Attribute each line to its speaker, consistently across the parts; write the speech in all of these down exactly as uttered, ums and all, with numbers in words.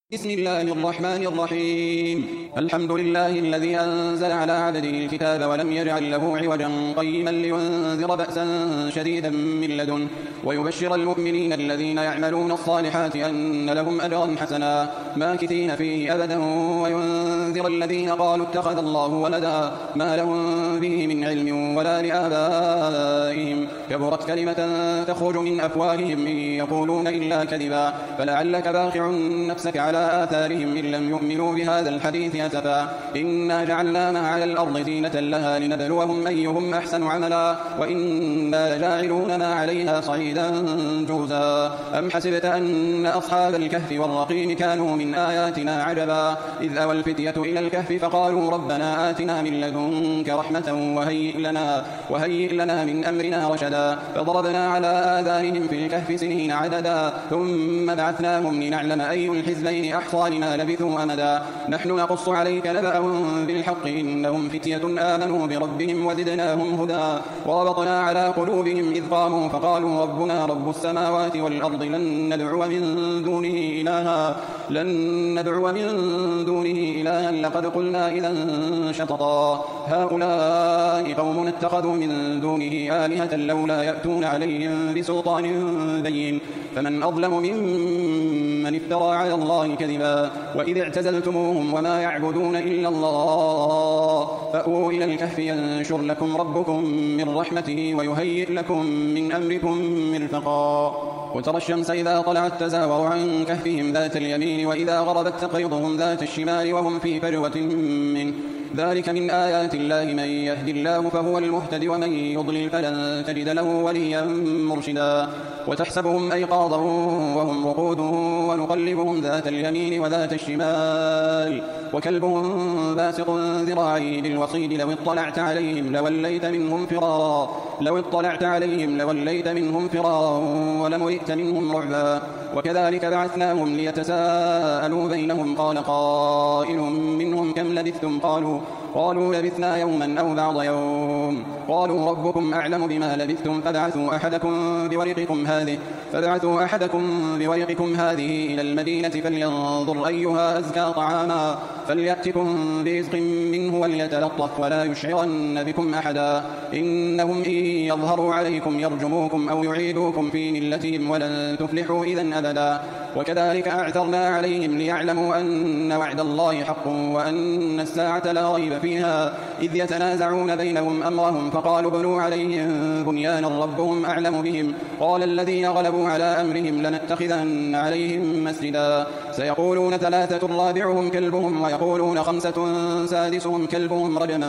Speaker 1: بسم الله الرحمن الرحيم. الحمد لله الذي أنزل على عبده الكتاب ولم يجعل له عوجا قيما لينذر بأسا شديدا من لدنه ويبشر المؤمنين الذين يعملون الصالحات أن لهم أجرا حسنا ماكثين فيه أبدا وينذر الذين قالوا اتخذ الله ولدا ما لهم به من علم ولا لآبائهم كبرت كلمة تخرج من أفواههم إن يقولون إلا كذبا فلعلك باخع نفسك على آثارهم إن لم يؤمنوا بهذا الحديث أسفا إنا جعلنا ما على الأرض زينة لها لنبلوهم أيهم أحسن عملا وإنا لجاعلون ما عليها صعيدا جرزا أم حسبت أن أصحاب الكهف والرقيم كانوا من آياتنا عجبا إذ أوى الفتية إلى الكهف فقالوا ربنا آتنا من لدنك رحمة وهيئ لنا, وهيئ لنا من أمرنا رشدا فضربنا على آذانهم في الكهف سنين عددا ثم بعثناهم لنعلم أي الحزبين أحصى لما لبثوا أمدا نحن نقص عليك نبأهم بالحق إنهم فتية آمنوا بربهم وزدناهم هدى وربطنا على قلوبهم إذ قاموا فقالوا ربنا رب السماوات والأرض لن ندعو من دونه إلها لن ندعو من دونه إلها لقد قلنا إذا شططا هؤلاء قوم اتخذوا من دونه آلهة لولا يأتون عليهم بسلطان بين فمن أظلم ممن افترى على الله كذبا وإذ اعتزلتموهم وما يعبدون إلا الله فأووا إلى الكهف ينشر لكم ربكم من رحمته ويهيئ لكم من أمركم مرفقا وترى الشمس إذا طلعت تزاور عن كهفهم ذات اليمين وإذا غربت تقرضهم ذات الشمال وهم في فجوة منه ذلك من آيات الله من يهدي الله فهو المهتد ومن يضلل فلن تجد له وليا مرشدا وتحسبهم أيقاظا وهم رقود ونقلبهم ذات اليمين وذات الشمال وكلبهم باسط ذراعيه بالوصيد لو اطلعت عليهم لوليت منهم فرارا لو اطلعت عليهم لوليت منهم فرارا ولملئت منهم رعبا وكذلك بعثناهم ليتساءلوا بينهم قال قائل منهم كم لبثتم قالوا قالوا لبثنا يوما أو بعض يوم قالوا ربكم أعلم بما لبثتم فابعثوا أحدكم بورقكم هذه فابعثوا أحدكم بورقكم هذه إلى المدينة فلينظر أيها أزكى طعاما فليأتكم برزق منه وليتلطف ولا يشعرن بكم أحدا إنهم إن يظهروا عليكم يرجموكم أو يعيدوكم في ملتهم ولن تفلحوا إذن أبدا وكذلك أعثرنا عليهم ليعلموا أن وعد الله حق وأن الساعة لا ريب فيها إذ يتنازعون بينهم أمرهم فقالوا بنوا عليهم بنيانا ربهم أعلم بهم قال الذين غلبوا على أمرهم لنتخذن عليهم مسجدا سيقولون ثلاثة رابعهم كلبهم ويقولون خمسة سادسهم كلبهم رجما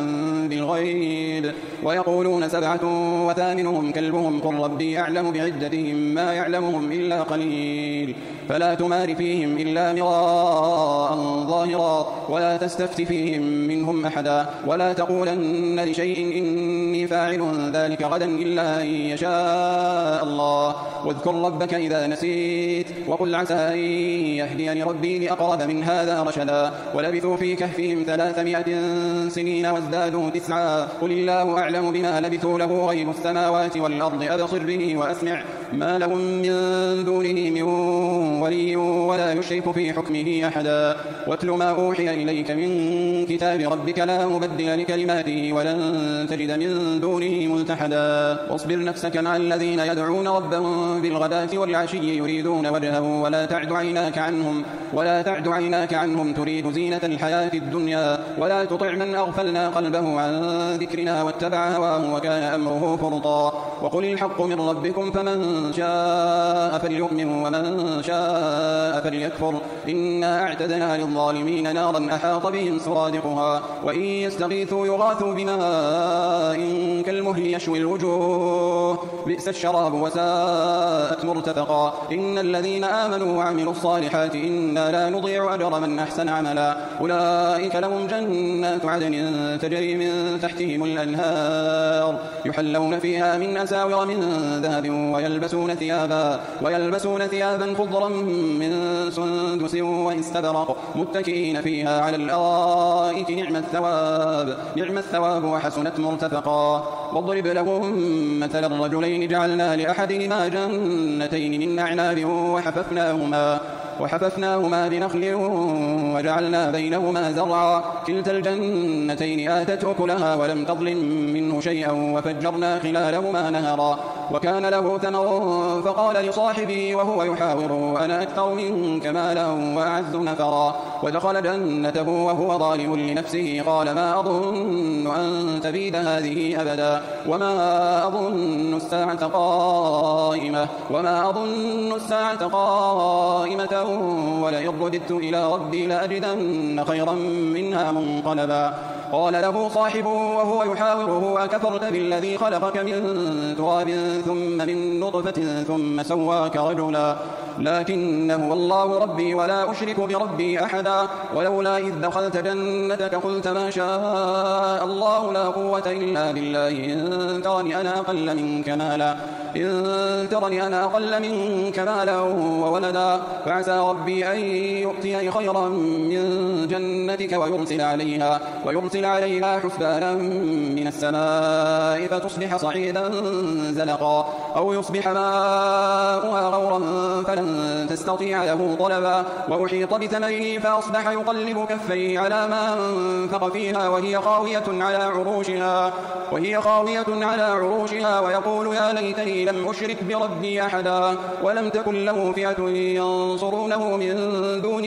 Speaker 1: بالغيب ويقولون سبعة وثامنهم كلبهم قل ربي أعلم بعدتهم ما يعلمهم إلا قليل فلا تمار فيهم إلا مراء ظاهرا ولا تستفت فيهم منهم أحدا ولا تقولن لشيء إني فاعل ذلك غدا إلا أن يشاء الله واذكر ربك إذا نسيت وقل عسى أن يهديني ربي لأقرب من هذا رشدا ولبثوا في كهفهم ثلاثمائة سنين وازدادوا تسعا قل الله أعلم بما لبثوا له غيب السماوات والأرض أبصر به وأسمع ما لهم من دونه من ولي ولا يشرك في حكمه أحدا واتل ما أوحي إليك من كتاب ربك لا مبدل لكلماته ولن تجد من دونه ملتحدا واصبر نفسك مع الذين يدعون ربهم بالغداة والعشي يريدون وجهه ولا تعد عيناك عنهم ولا تعد عيناك عنهم تريد زينة الحياة الدنيا ولا تطع من أغفلنا قلبه عن ذكرنا واتبع هواه وكان أمره فرطا وقل الحق من ربكم فمن شاء فليؤمن ومن شاء فليكفر إنا أعتدنا للظالمين نارا أحاط بهم سرادقها وإن يستغيثوا يغاثوا بماء كالمهل يشوي الوجوه بئس الشراب وساءت مرتفقا إن الذين آمنوا وعملوا الصالحات إنا لا نضيع أجر من أحسن عملا أولئك لهم جنات عدن تجري من تحتهم الأنهار يحلون فيها من أساور من ذهب ويلبسون ثيابا ويلبسون ثيابا خضرا من سندس واستبرق متكئين فيها على الأرائك نعم الثواب نعم الثواب وحسنت مرتفقا واضرب لهم مثل الرجلين جعلنا لأحدهما جنتين من أعناب وحففناهما وحففناهما بنخل وجعلنا بينهما زرعا كلتا الجنتين آتت أكلها ولم تظلم منه شيئا وفجرنا خلالهما نهرا وكان له ثمر فقال لصاحبه وهو يحاوره أنا أكثر منك مالا وأعز نفرا ودخل جنته وهو ظالم لنفسه قال ما أظن أن تبيد هذه أبدا وما أظن الساعة قائمة وما أظن الساعة قائمة ولئن رددت إلى ربي لأجدن خيرا منها منقلبا قال له صاحبه وهو يحاوره أكفرت بالذي خلقك من تراب ثم من نطفة ثم سواك رجلا لكن هو الله ربي ولا أشرك بربي أحدا ولولا إذ دخلت جنتك قلت ما شاء الله لا قوة إلا بالله إن ترني أنا أقل منك مالا إن ترني أنا أقل منك مالا وولدا فعسى ربي أن يؤتيني خيرا من جنتك ويرسل عليها ويرسل عليها حسبانا من السماء فتصبح صعيدا زلقا أو يصبح ماؤها غورا فلن تستطيع له طلبا وأحيط بثمره فأصبح يقلب كفيه على ما أنفق فيها وهي خاوية على عروشها وهي خاوية على عروشها ويقول يا ليتني لم أشرك بربي أحدا ولم تكن له فئة ينصرونه من دون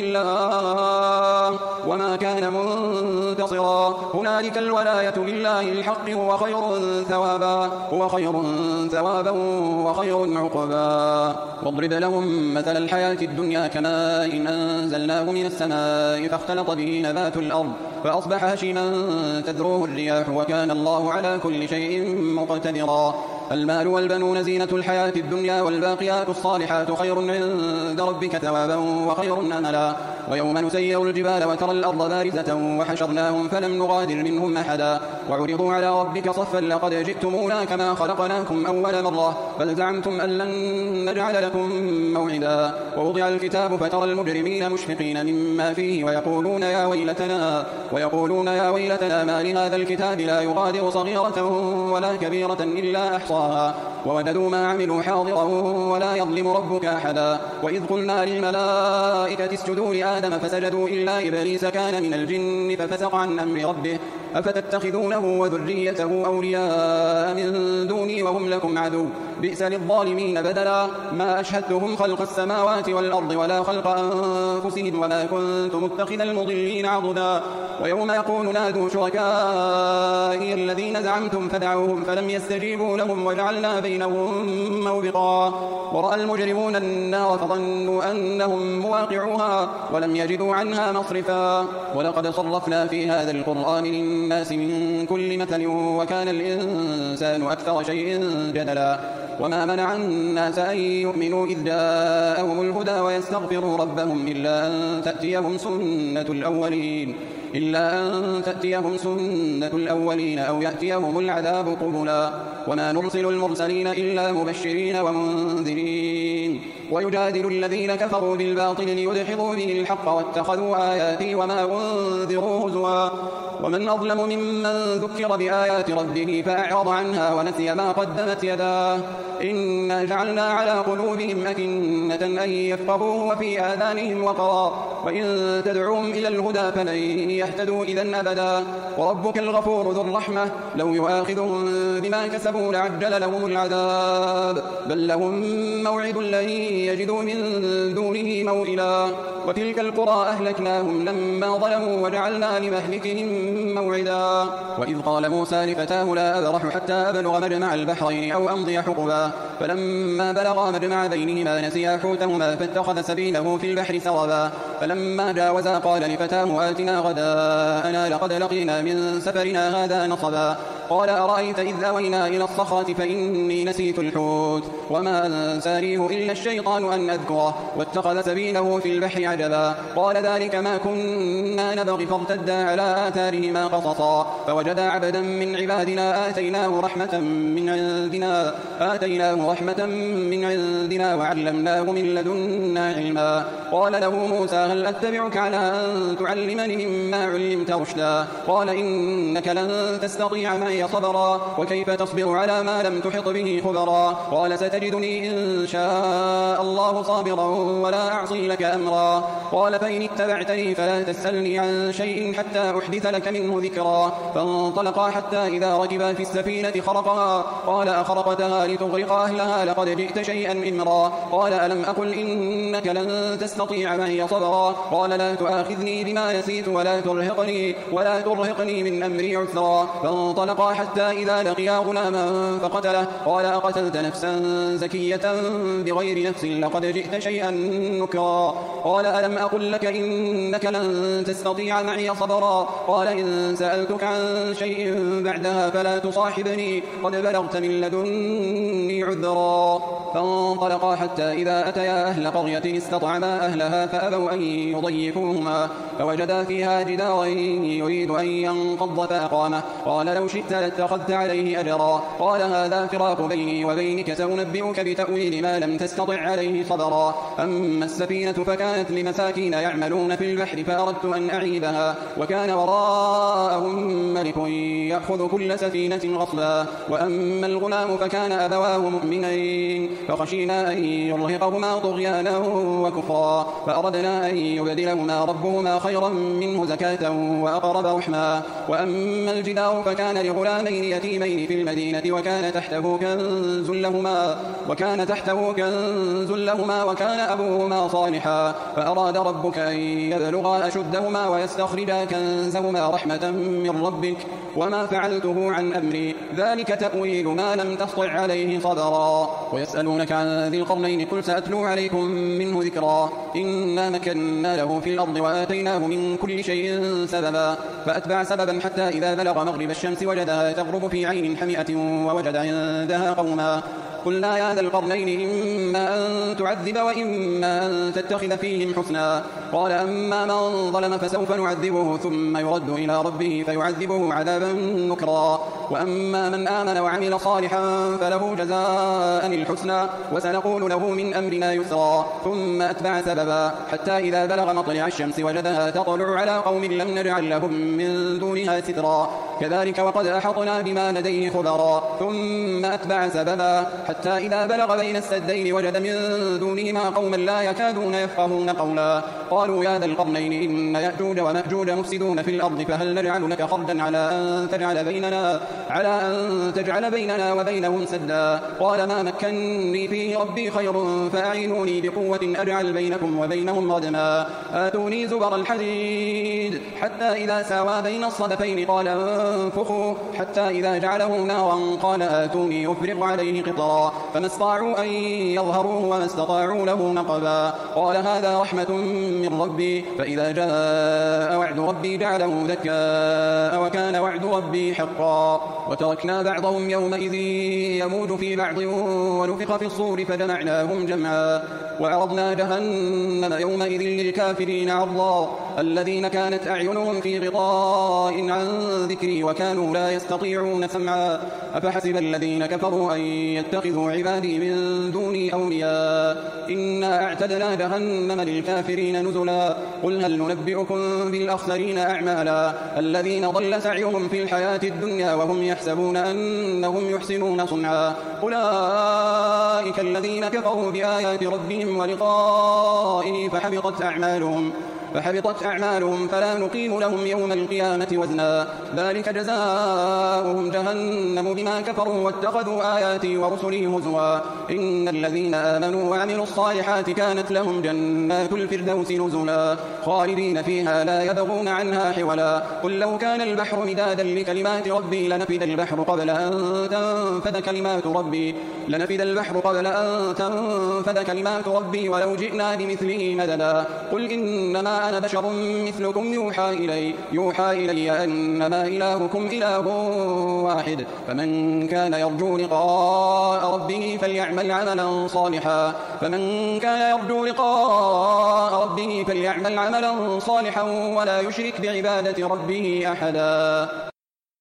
Speaker 1: الله وما كان منتصرا هنالك الولاية لله الحق هو خير ثوابا هو خير ثوابا وخير عقبا واضرب لهم مثل الحياة الدنيا كماء إن أنزلناه من السماء فاختلط به نبات الأرض فأصبح هشيما تذروه الرياح وكان الله على كل شيء مقتدرا المال والبنون زينة الحياة الدنيا والباقيات الصالحات خير عند ربك ثوابا وخير أملا ويوم نسير الجبال وترى الأرض بارزة وحشرناهم فلم نغادر منهم أحدا وعرضوا على ربك صفا لقد جئتمونا كما خلقناكم أول مرة بل زعمتم أن لن نجعل لكم موعدا ووضع الكتاب فترى المجرمين مشفقين مما فيه ويقولون يا ويلتنا ويقولون يا ويلتنا ما لهذا الكتاب لا يغادر صغيرة ولا كبيرة إلا أحصاها ووجدوا ما عملوا حاضرا ولا يظلم ربك أحدا وإذ قلنا للملائكة اسجدوا لآدم فسجدوا إلا إبليس كان من الجن ففسق عن أمر ربه أفتتخذونه وذريته أولياء من دوني وهم لكم عدو بئس للظالمين بدلا ما أشهدتهم خلق السماوات والأرض ولا خلق أنفسهم وما كنت متخذ المضلين عضدا ويوم يقول نادوا شركائي الذين زعمتم فدعوهم فلم يستجيبوا لهم وجعلنا بينهم موبقا ورأى المجرمون النار فظنوا أنهم مواقعوها ولم يجدوا عنها مصرفا ولقد صرفنا في هذا القرآن للناس من كل مثل وكان الإنسان أكثر شيء جدلا وما منع الناس أن يؤمنوا إذ جاءهم الهدى ويستغفروا ربهم إلا أن تأتيهم سنة الأولين إلا أن تأتيهم سنة الأولين أو يأتيهم العذاب قبلا وما نرسل المرسلين إلا مبشرين ومنذرين ويجادل الذين كفروا بالباطل ليدحضوا به الحق واتخذوا آياتي وما أنذروا هزوا ومن أظلم ممن ذكر بآيات ربه فأعرض عنها ونسي ما قدمت يداه إنا جعلنا على قلوبهم أكنة أن يفقهوه وفي آذانهم وقرا وإن تدعوهم إلى الهدى فلن يهتدوا إذن أبدا وربك الغفور ذو الرحمة لو يؤاخذهم بما كسبوا لعجل لهم العذاب بل لهم موعد لن يجدوا من دونه موئلا وتلك القرى أهلكناهم لما ظلموا وجعلنا لمهلكهم موعدا وإذ قال موسى لفتاه لا أبرح حتى أبلغ مجمع البحرين أو أمضي حقبا فلما بلغا مجمع بينهما نسيا حوتهما فاتخذ سبيله في البحر سربا فلما جاوزا قال لفتاه آتنا غداءنا لقد لقينا من سفرنا هذا نصبا قال أرأيت إذ أوينا إلى الصخرة فإني نسيت الحوت وما أنسانيه إلا الشيطان أن أذكره واتخذ سبيله في البحر عجبا قال ذلك ما كنا نبغي فارتدا على آثارهما قصصا فوجدا عبدا من عبادنا آتيناه رحمة من عندنا آتيناه رحمة من عندنا وعلمناه من لدنا علما قال له موسى هل أتبعك على أن تعلمني مما علمت رشدا قال إنك لن تستطيع معي معي صبرا وكيف تصبر على ما لم تحط به خبرا قال ستجدني إن شاء الله صابرا ولا أعصي لك أمرا قال فإن اتبعتني فلا تسألني عن شيء حتى أحدث لك منه ذكرا فانطلقا حتى إذا ركبا في السفينة خرقها قال أخرقتها لتغرق أهلها لقد جئت شيئا إمرا قال ألم أقل إنك لن تستطيع معي صبرا قال لا تؤاخذني بما نسيت ولا ترهقني ولا ترهقني من أمري عسرا فانطلقا حتى إذا لقيا غلاما فقتله قال أقتلت نفسا زكية بغير نفس لقد جئت شيئا نكرا قال ألم أقل لك إنك لن تستطيع معي صبرا قال إن سألتك عن شيء بعدها فلا تصاحبني قد بلغت من لدني عذرا فانطلقا حتى إذا أتيا أهل قرية استطعما أهلها فأبوا أن يضيفوهما فوجدا فيها جدارا يريد أن ينقض فأقامه قال لو شئت لاتخذت عليه أجرا قال هذا فراق بيني وبينك سأنبئك بتأويل ما لم تستطع عليه صبرا أما السفينة فكانت لمساكين يعملون في البحر فأردت أن أعيبها وكان وراءهم ملك يأخذ كل سفينة غصبا وأما الغلام فكان أبواه مؤمنين فخشينا أن يرهقهما طغيانا وكفرا فأردنا أن يبدلهما ربهما خيرا منه زكاة وأقرب رحما وأما الجدار فكان لغلامين يتيمين في المدينة وكان تحته كنز لهما وكان تحته كنز لهما وكان أبوهما صالحا فأراد ربك أن يبلغا أشدهما ويستخرجا كنزهما رحمة من ربك وما فعلته عن أمري ذلك تأويل ما لم تسطع عليه صبرا ويسألونك عن ذي القرنين قل سأتلو عليكم منه ذكرا إنا مكنا له في الأرض وآتيناه من كل شيء سببا فأتبع سببا حتى إذا بلغ مغرب الشمس وجدها تغرب في عين حمئة ووجد عندها قوما قلنا يا ذا القرنين إما أن تعذب وإما أن تتخذ فيهم حسنا قال أما من ظلم فسوف نعذبه ثم يرد إلى ربه فيعذبه عذابا نكرا وأما من آمن وعمل صالحا فله جزاء الحسنى وسنقول له من أمرنا يسرا ثم أتبع سببا حتى إذا بلغ مطلع الشمس وجدها تطلع على قوم لم نجعل لهم من دونها سترا كذلك وقد أحطنا بما لديه خبرا ثم أتبع سببا حتى إذا بلغ بين السدين وجد من دونهما قوما لا يكادون يفقهون قولا قالوا يا ذا القرنين إن يأجوج ومأجوج مفسدون في الأرض فهل نجعل لك خرجا على أن تجعل بيننا على أن تجعل بيننا وبينهم سدا قال ما مكنني فيه ربي خير فأعينوني بقوة أجعل بينكم وبينهم ردما آتوني زبر الحديد حتى إذا ساوى بين الصدفين قال انفخوا حتى إذا جعله نارا قال آتوني أفرغ عليه قطرا فما استطاعوا أن يظهروه وما استطاعوا له نقبا قال هذا رحمة من ربي فإذا جاء وعد ربي جعله دكاء وكان وعد ربي حقا وتركنا بعضهم يومئذ يموج في بعض ونفخ في الصور فجمعناهم جمعا وعرضنا جهنم يومئذ للكافرين عرضا الذين كانت أعينهم في غطاء عن ذكري وكانوا لا يستطيعون سمعا أفحسب الذين كفروا أن يتخذوا عبادي من دوني أولياء إنا أعتدنا جهنم للكافرين نزلا قل هل ننبئكم بالأخسرين أعمالا الذين ضل سعيهم في الحياة الدنيا وهم يحسبون أنهم يحسنون صنعا أولئك الذين كفروا بآيات ربهم ولقائه فحبطت أعمالهم فحبطت أعمالهم فلا نقيم لهم يوم القيامة وزنا ذلك جزاؤهم جهنم بما كفروا واتخذوا آياتي ورسلي هزوا إن الذين آمنوا وعملوا الصالحات كانت لهم جنات الفردوس نزلا خالدين فيها لا يبغون عنها حولا قل لو كان البحر مدادا لكلمات ربي لنفد البحر قبل أن تنفد كلمات ربي لنفد البحر قبل أن تنفد كلمات ربي ولو جئنا بمثله مددا قل إنما أنا بشر مثلكم يوحى إلي يوحى إلي أنما إلهكم إله واحد فمن كان يرجو لقاء ربه فليعمل عملا صالحا فمن كان يرجو لقاء ربه فليعمل عملا صالحا ولا يشرك بعبادة ربه أحدا.